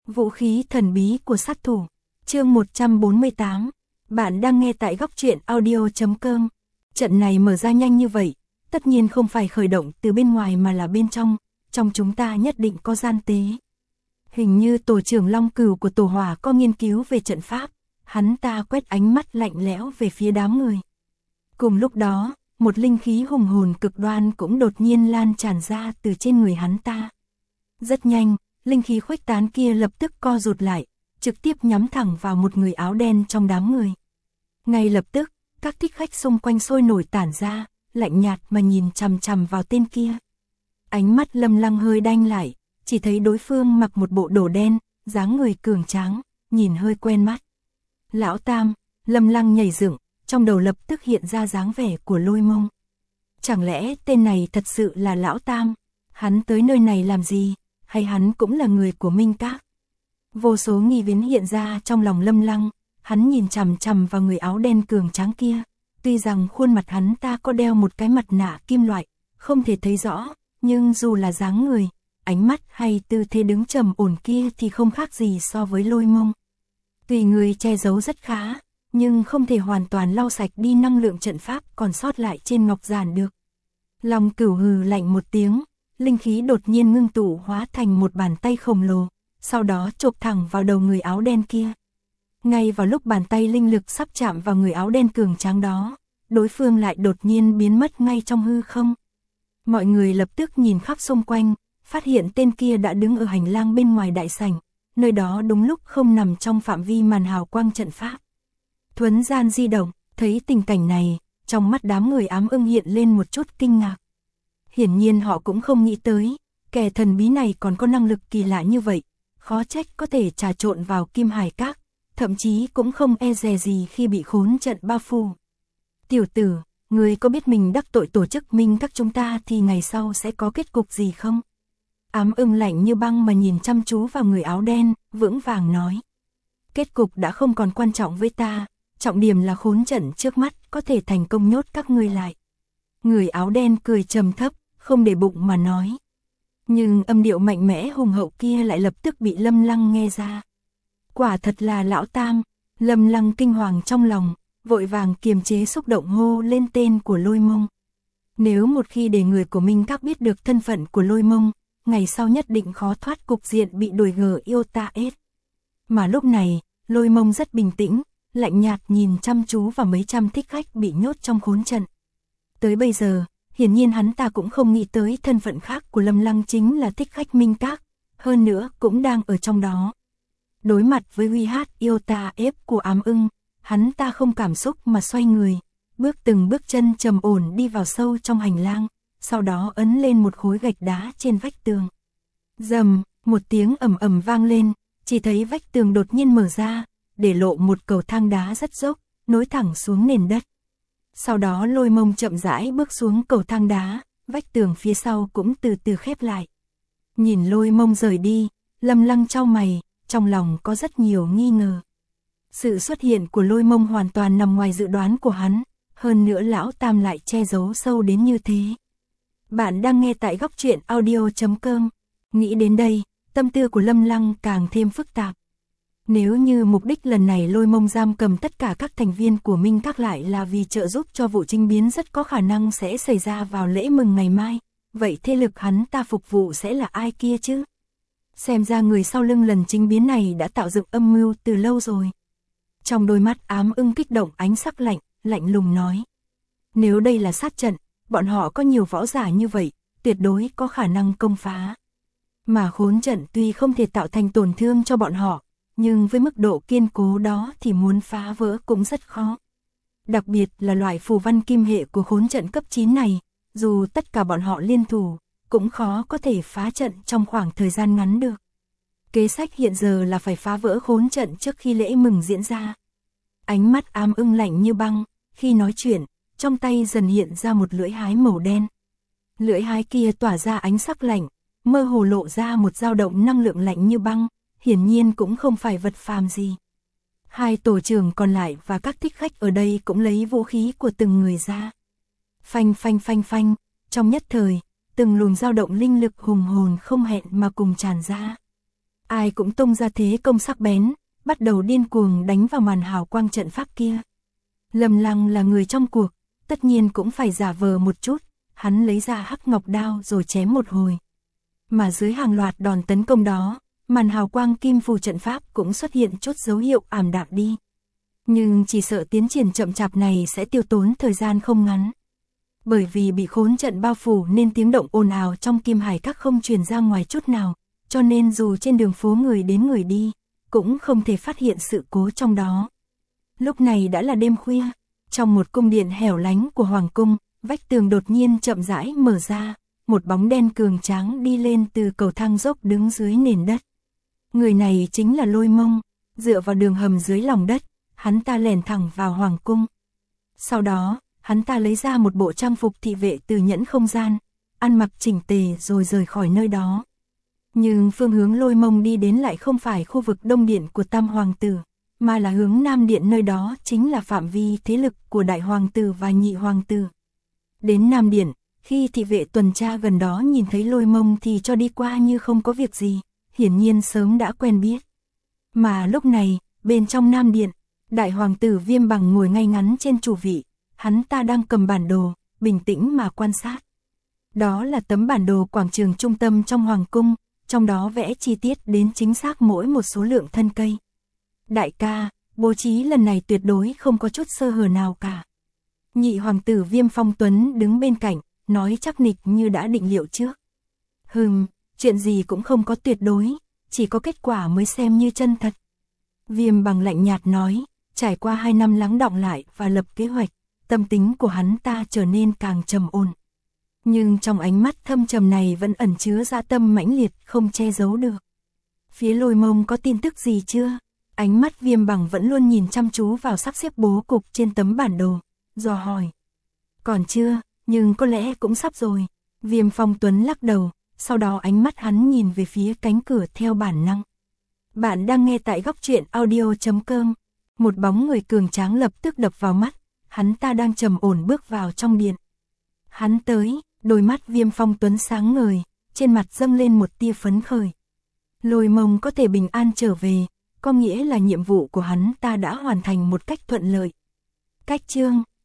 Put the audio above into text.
Vũ khí thần bí của sát thủ. Chương 148. Bạn đang nghe tại góc truyện audio.com. Trận này mở ra nhanh như vậy, tất nhiên không phải khởi động từ bên ngoài mà là bên trong, trong chúng ta nhất định có gian tế. Hình như tổ trưởng Long Cửu của tổ hỏa có nghiên cứu về trận pháp, hắn ta quét ánh mắt lạnh lẽo về phía đám người. Cùng lúc đó, một linh khí hùng hồn cực đoan cũng đột nhiên lan tràn ra từ trên người hắn ta. Rất nhanh, linh khí khuếch tán kia lập tức co rụt lại, trực tiếp nhắm thẳng vào một người áo đen trong đám người. Ngay lập tức, các thích khách xung quanh sôi nổi tản ra, lạnh nhạt mà nhìn chằm chằm vào tên kia. Ánh mắt Lâm Lăng hơi đanh lại, chỉ thấy đối phương mặc một bộ đồ đen, dáng người cường tráng, nhìn hơi quen mắt. Lão Tam. Lâm Lăng nhảy dựng, trong đầu lập tức hiện ra dáng vẻ của Lôi Mông. Chẳng lẽ tên này thật sự là Lão Tam? Hắn tới nơi này làm gì? Hay hắn cũng là người của Minh Các? Vô số nghi vấn hiện ra trong lòng Lâm Lăng, hắn nhìn chằm chằm vào người áo đen cường tráng kia. Tuy rằng khuôn mặt hắn ta có đeo một cái mặt nạ kim loại, không thể thấy rõ, nhưng dù là dáng người, ánh mắt hay tư thế đứng trầm ổn kia thì không khác gì so với Lôi Mông. Tuy người che giấu rất khá, nhưng không thể hoàn toàn lau sạch đi năng lượng trận pháp còn sót lại trên ngọc giản được. Long Cửu hừ lạnh một tiếng, linh khí đột nhiên ngưng tụ hóa thành một bàn tay khổng lồ, sau đó chộp thẳng vào đầu người áo đen kia. Ngay vào lúc bàn tay linh lực sắp chạm vào người áo đen cường tráng đó, đối phương lại đột nhiên biến mất ngay trong hư không. Mọi người lập tức nhìn khắp xung quanh, phát hiện tên kia đã đứng ở hành lang bên ngoài đại sảnh, nơi đó đúng lúc không nằm trong phạm vi màn hào quang trận pháp. Thuấn gian di động, thấy tình cảnh này, trong mắt đám người Ám Ưng hiện lên một chút kinh ngạc. Hiển nhiên họ cũng không nghĩ tới, kẻ thần bí này còn có năng lực kỳ lạ như vậy, khó trách có thể trà trộn vào Kim Hải Các, thậm chí cũng không e dè gì khi bị khốn trận bao phủ. Tiểu tử, người có biết mình đắc tội tổ chức Minh Các chúng ta thì ngày sau sẽ có kết cục gì không? Ám Ưng lạnh như băng mà nhìn chăm chú vào người áo đen, vững vàng nói. Kết cục đã không còn quan trọng với ta, trọng điểm là khốn trận trước mắt có thể thành công nhốt các ngươi lại. Người áo đen cười trầm thấp, không để bụng mà nói. Nhưng âm điệu mạnh mẽ hùng hậu kia lại lập tức bị Lâm Lăng nghe ra. Quả thật là Lão Tam. Lâm Lăng kinh hoàng trong lòng, vội vàng kiềm chế xúc động hô lên tên của Lôi Mông. Nếu một khi để người của Minh Các biết được thân phận của Lôi Mông, ngày sau nhất định khó thoát cục diện bị đuổi gờ yêu ta ết. Mà lúc này, Lôi Mông rất bình tĩnh, lạnh nhạt nhìn chăm chú vào mấy trăm thích khách bị nhốt trong khốn trận. Tới bây giờ, hiển nhiên hắn ta cũng không nghĩ tới thân phận khác của Lâm Lăng chính là thích khách Minh Các, hơn nữa cũng đang ở trong đó. Đối mặt với uy hát yêu ta ép của Ám Ưng, hắn ta không cảm xúc mà xoay người, từng bước chân trầm ổn đi vào sâu trong hành lang, sau đó ấn lên một khối gạch đá trên vách tường. Rầm, một tiếng ầm ầm vang lên, chỉ thấy vách tường đột nhiên mở ra, để lộ một cầu thang đá rất dốc, nối thẳng xuống nền đất. Sau đó Lôi Mông chậm rãi bước xuống cầu thang đá, vách tường phía sau cũng từ từ khép lại. Nhìn Lôi Mông rời đi, Lâm Lăng chau mày, trong lòng có rất nhiều nghi ngờ. Sự xuất hiện của Lôi Mông hoàn toàn nằm ngoài dự đoán của hắn, hơn nữa Lão Tam lại che giấu sâu đến như thế. Bạn đang nghe tại góc truyện audio.com. Nghĩ đến đây, tâm tư của Lâm Lăng càng thêm phức tạp. Nếu như mục đích lần này Lôi Mông giam cầm tất cả các thành viên của Minh Các lại là vì trợ giúp cho vụ chính biến rất có khả năng sẽ xảy ra vào lễ mừng ngày mai, vậy thế lực hắn ta phục vụ sẽ là ai kia chứ? Xem ra người sau lưng lần chính biến này đã tạo dựng âm mưu từ lâu rồi. Trong đôi mắt Ám Ưng kích động ánh sắc lạnh, lạnh lùng nói. Nếu đây là sát trận, bọn họ có nhiều võ giả như vậy, tuyệt đối có khả năng công phá. Mà khốn trận tuy không thể tạo thành tổn thương cho bọn họ, nhưng với mức độ kiên cố đó thì muốn phá vỡ cũng rất khó. Đặc biệt là loại phù văn kim hệ của khốn trận cấp 9 này, dù tất cả bọn họ liên thủ, cũng khó có thể phá trận trong khoảng thời gian ngắn được. Kế sách hiện giờ là phải phá vỡ khốn trận trước khi lễ mừng diễn ra. Ánh mắt Ám Ưng lạnh như băng, khi nói chuyện, trong tay dần hiện ra một lưỡi hái màu đen. Lưỡi hái kia tỏa ra ánh sắc lạnh, mơ hồ lộ ra một dao động năng lượng lạnh như băng, hiển nhiên cũng không phải vật phàm gì. Hai tổ trưởng còn lại và các thích khách ở đây cũng lấy vũ khí của từng người ra. Phanh phanh phanh phanh, trong nhất thời, từng luồng dao động linh lực hùng hồn không hẹn mà cùng tràn ra. ai cũng tung ra thế công sắc bén, bắt đầu điên cuồng đánh vào màn hào quang trận pháp kia. Lâm Lăng là người trong cuộc, tất nhiên cũng phải giả vờ một chút, hắn lấy ra hắc ngọc đao rồi chém một hồi. Mà dưới hàng loạt đòn tấn công đó, màn hào quang kim phù trận pháp cũng xuất hiện chút dấu hiệu ảm đạm đi. Nhưng chỉ sợ tiến triển chậm chạp này sẽ tiêu tốn thời gian không ngắn. Bởi vì bị khốn trận bao phủ nên tiếng động ồn ào trong Kim Hải Các không truyền ra ngoài chút nào, cho nên dù trên đường phố người đến người đi, cũng không thể phát hiện sự cố trong đó. Lúc này đã là đêm khuya, trong một cung điện hẻo lánh của Hoàng cung, vách tường đột nhiên chậm rãi mở ra, một bóng đen cường tráng đi lên từ cầu thang dốc đứng dưới nền đất. Người này chính là Lôi Mông, dựa vào đường hầm dưới lòng đất, hắn ta lẻn thẳng vào Hoàng cung. Sau đó, hắn ta lấy ra một bộ trang phục thị vệ từ nhẫn không gian, ăn mặc chỉnh tề rồi rời khỏi nơi đó. Nhưng phương hướng Lôi Mông đi đến lại không phải khu vực đông điện của Tam Hoàng tử, mà là hướng Nam điện, nơi đó chính là phạm vi thế lực của Đại Hoàng tử và Nhị Hoàng tử. Đến Nam điện, khi thị vệ tuần tra gần đó nhìn thấy Lôi Mông thì cho đi qua như không có việc gì, hiển nhiên sớm đã quen biết. Mà lúc này, bên trong Nam điện, Đại Hoàng tử Viêm Bằng ngồi ngay ngắn trên chủ vị, hắn ta đang cầm bản đồ, bình tĩnh mà quan sát. Đó là tấm bản đồ quảng trường trung tâm trong Hoàng cung, trong đó vẽ chi tiết đến chính xác mỗi một số lượng thân cây. Đại ca, bố trí lần này tuyệt đối không có chút sơ hở nào cả. Nhị Hoàng tử Viêm Phong Tuấn đứng bên cạnh, nói chắc nịch như đã định liệu trước. Chuyện gì cũng không có tuyệt đối, chỉ có kết quả mới xem như chân thật. Viêm Bằng lạnh nhạt nói, trải qua 2 năm lắng đọng lại và lập kế hoạch, tâm tính của hắn ta trở nên càng trầm ổn. Nhưng trong ánh mắt thâm trầm này vẫn ẩn chứa dã tâm mãnh liệt không che giấu được. Phía Lôi Mông có tin tức gì chưa? Ánh mắt Viêm Bằng vẫn luôn nhìn chăm chú vào sắp xếp bố cục trên tấm bản đồ, dò hỏi. Còn chưa, nhưng có lẽ cũng sắp rồi. Viêm Phong Tuấn lắc đầu, sau đó ánh mắt hắn nhìn về phía cánh cửa theo bản năng. Bạn đang nghe tại góc truyện audio.com. Một bóng người cường tráng lập tức đập vào mắt, hắn ta đang trầm ổn bước vào trong điện. Hắn tới, đôi mắt Viêm Phong Tuấn sáng ngời, trên mặt dâng lên một tia phấn khởi. Lôi Mông có thể bình an trở về, có nghĩa là nhiệm vụ của hắn ta đã hoàn thành một cách thuận lợi. Cách chương